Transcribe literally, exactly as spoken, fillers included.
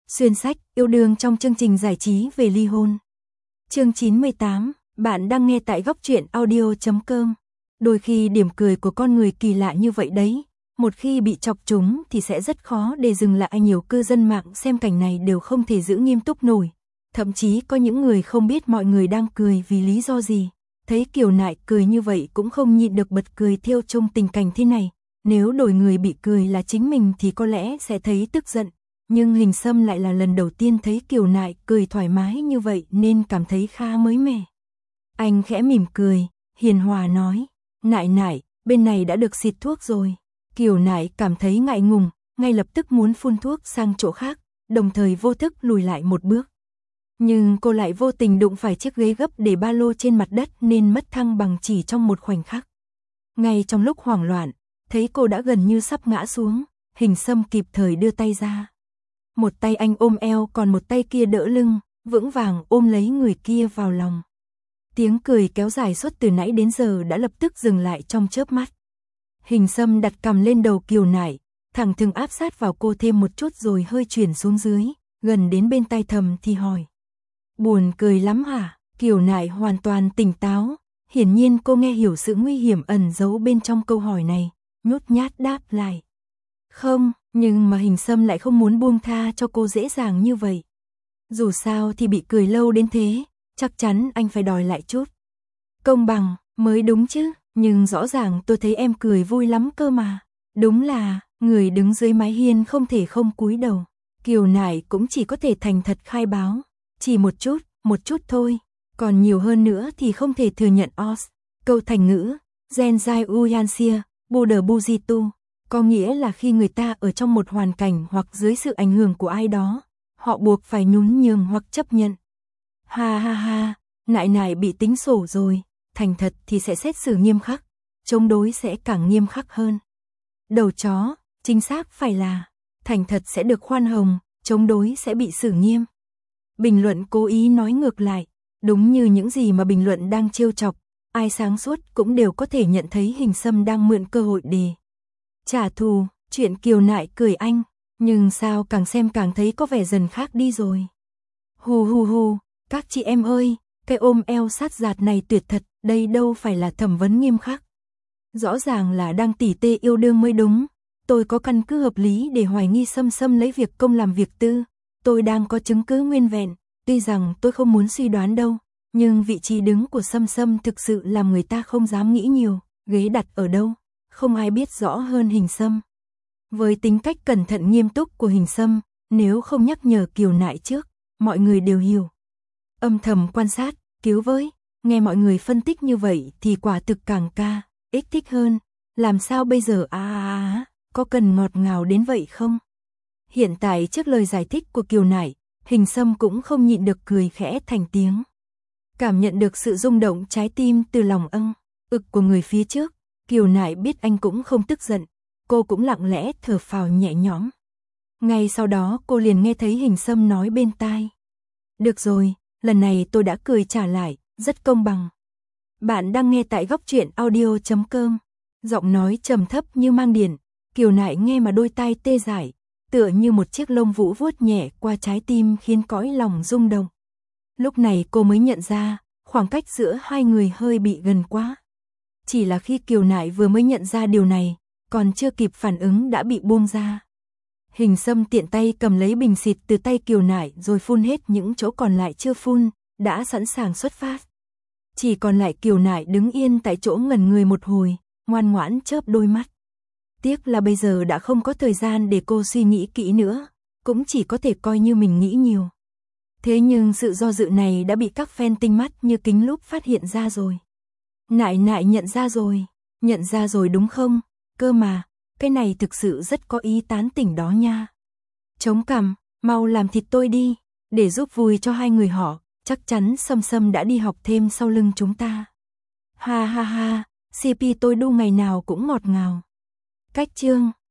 Xuyên sách, yêu đương trong chương trình giải trí về ly hôn. Chương chín mươi tám, bạn đang nghe tại góc truyện audio chấm com. Đôi khi điểm cười của con người kỳ lạ như vậy đấy, một khi bị chọc trúng thì sẽ rất khó để dừng lại. Nhiều cư dân mạng xem cảnh này đều không thể giữ nghiêm túc nổi. Thậm chí có những người không biết mọi người đang cười vì lý do gì. Thấy Kiều Nại cười như vậy cũng không nhịn được bật cười theo trong tình cảnh thế này. Nếu đổi người bị cười là chính mình thì có lẽ sẽ thấy tức giận. Nhưng Hình Sâm lại là lần đầu tiên thấy Kiều Nại cười thoải mái như vậy nên cảm thấy khá mới mẻ. Anh khẽ mỉm cười, hiền hòa nói, Nại Nại, bên này đã được xịt thuốc rồi. Kiều Nại cảm thấy ngại ngùng, ngay lập tức muốn phun thuốc sang chỗ khác, đồng thời vô thức lùi lại một bước. Nhưng cô lại vô tình đụng phải chiếc ghế gấp để ba lô trên mặt đất nên mất thăng bằng chỉ trong một khoảnh khắc. Ngay trong lúc hoảng loạn, thấy cô đã gần như sắp ngã xuống, Hình Sâm kịp thời đưa tay ra. Một tay anh ôm eo còn một tay kia đỡ lưng, vững vàng ôm lấy người kia vào lòng. Tiếng cười kéo dài suốt từ nãy đến giờ đã lập tức dừng lại trong chớp mắt. Hình Sâm đặt cằm lên đầu Kiều Nại, thẳng thừng áp sát vào cô thêm một chút rồi hơi chuyển xuống dưới, gần đến bên tai thầm thì hỏi. Buồn cười lắm hả? Kiều Nại hoàn toàn tỉnh táo, hiển nhiên cô nghe hiểu sự nguy hiểm ẩn giấu bên trong câu hỏi này, nhút nhát đáp lại. Không, nhưng mà Hình Sâm lại không muốn buông tha cho cô dễ dàng như vậy. Dù sao thì bị cười lâu đến thế, chắc chắn anh phải đòi lại chút công bằng mới đúng chứ, nhưng rõ ràng tôi thấy em cười vui lắm cơ mà. Đúng là, người đứng dưới mái hiên không thể không cúi đầu. Kiều Nại cũng chỉ có thể thành thật khai báo, chỉ một chút, một chút thôi, còn nhiều hơn nữa thì không thể thừa nhận. Os, câu thành ngữ, Gen Zai Uyansia, Buddha Bujitu, có nghĩa là khi người ta ở trong một hoàn cảnh hoặc dưới sự ảnh hưởng của ai đó, họ buộc phải nhún nhường hoặc chấp nhận. Ha ha ha, Nại Nại bị tính sổ rồi, thành thật thì sẽ xét xử nghiêm khắc, chống đối sẽ càng nghiêm khắc hơn. Đầu chó, chính xác phải là, thành thật sẽ được khoan hồng, chống đối sẽ bị xử nghiêm. Bình luận cố ý nói ngược lại, đúng như những gì mà bình luận đang trêu chọc, ai sáng suốt cũng đều có thể nhận thấy Hình Sâm đang mượn cơ hội để trả thù. Chuyện Kiều Nại cười anh, nhưng sao càng xem càng thấy có vẻ dần khác đi rồi. Hù hù hù, các chị em ơi, cái ôm eo sát giạt này tuyệt thật, đây đâu phải là thẩm vấn nghiêm khắc. Rõ ràng là đang tỉ tê yêu đương mới đúng, tôi có căn cứ hợp lý để hoài nghi Sâm Sâm lấy việc công làm việc tư, tôi đang có chứng cứ nguyên vẹn, tuy rằng tôi không muốn suy đoán đâu, nhưng vị trí đứng của Sâm Sâm thực sự làm người ta không dám nghĩ nhiều, ghế đặt ở đâu, không ai biết rõ hơn Hình Sâm. Với tính cách cẩn thận nghiêm túc của Hình Sâm, nếu không nhắc nhở Kiều Nại trước, mọi người đều hiểu. Âm thầm quan sát, cứu với, nghe mọi người phân tích như vậy thì quả thực càng ca, ích thích hơn, làm sao bây giờ à à à, có cần ngọt ngào đến vậy không? Hiện tại trước lời giải thích của Kiều Nại, Hình Sâm cũng không nhịn được cười khẽ thành tiếng. Cảm nhận được sự rung động trái tim từ lòng âng, ực của người phía trước, Kiều Nại biết anh cũng không tức giận, cô cũng lặng lẽ thở phào nhẹ nhõm. Ngay sau đó cô liền nghe thấy Hình Sâm nói bên tai. Được rồi, lần này tôi đã cười trả lại, rất công bằng. Bạn đang nghe tại góc truyện audio chấm com. Giọng nói trầm thấp như mang điện, Kiều Nại nghe mà đôi tai tê dại, tựa như một chiếc lông vũ vuốt nhẹ qua trái tim khiến cõi lòng rung động. Lúc này cô mới nhận ra, khoảng cách giữa hai người hơi bị gần quá. Chỉ là khi Kiều Nại vừa mới nhận ra điều này, còn chưa kịp phản ứng đã bị buông ra. Hình Sâm tiện tay cầm lấy bình xịt từ tay Kiều Nại rồi phun hết những chỗ còn lại chưa phun, đã sẵn sàng xuất phát. Chỉ còn lại Kiều Nại đứng yên tại chỗ ngẩn người một hồi, ngoan ngoãn chớp đôi mắt. Tiếc là bây giờ đã không có thời gian để cô suy nghĩ kỹ nữa, cũng chỉ có thể coi như mình nghĩ nhiều. Thế nhưng sự do dự này đã bị các fan tinh mắt như kính lúp phát hiện ra rồi. Nại Nại nhận ra rồi, nhận ra rồi đúng không? Cơ mà, cái này thực sự rất có ý tán tỉnh đó nha. Chống cằm, mau làm thịt tôi đi, để giúp vui cho hai người họ, chắc chắn Sâm Sâm đã đi học thêm sau lưng chúng ta. Ha ha ha, xê pê tôi đu ngày nào cũng ngọt ngào. Cách chương